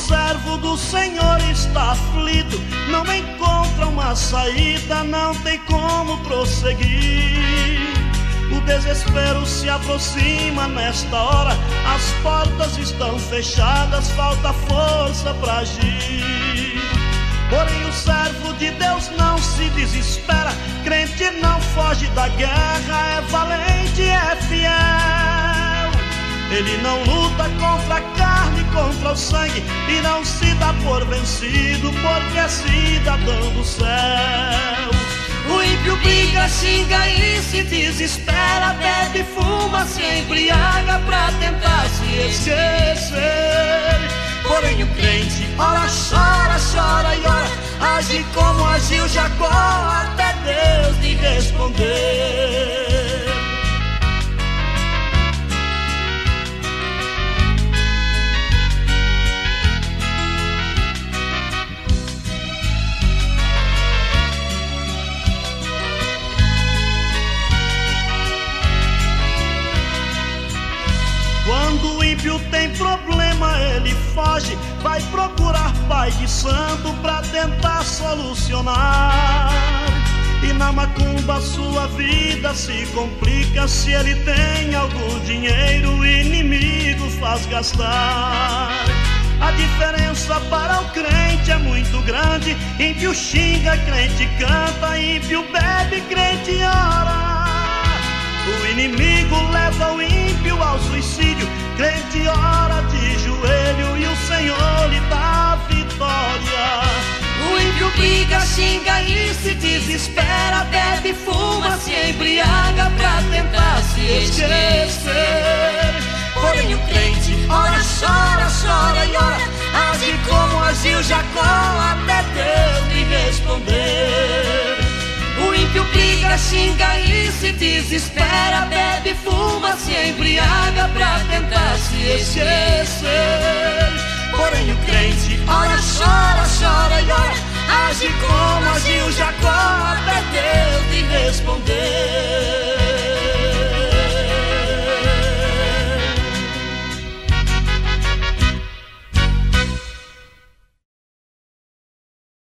servo do Senhor está aflito, não encontra uma saída, não tem como prosseguir. O desespero se aproxima nesta hora, as portas estão fechadas, falta força para agir. Porém o servo de Deus não se desespera, crente não foge da guerra, é valente, é fiel. Ele não luta contra a carne, contra o sangue, e não se dá por vencido, porque é cidadão do céu. O ímpio briga, xinga e se desespera, bebe, fuma, se embriaga pra tentar se esquecer. Porém o crente ora, chora, chora e ora, age como agiu Jacó, até Deus lhe responder. Quando o ímpio tem problema, ele foge, vai procurar pai de santo pra tentar solucionar. E na macumba sua vida se complica, se ele tem algum dinheiro, o inimigo faz gastar. A diferença para o crente é muito grande, ímpio xinga, crente canta, ímpio bebe, crente ora. O inimigo leva o ímpio ao suicídio, crente ora de joelho e o Senhor lhe dá a vitória. O ímpio briga, xinga e se desespera, bebe, fuma, se embriaga pra tentar se esquecer. Porém o crente ora, chora, chora e ora, age como agiu Jacó, até Deus lhe responder. O ímpio briga, xinga e se desespera, bebe, fuma, se embriaga pra tentar se esquecer. Porém o crente ora, chora, chora e ora, age como agiu Jacó,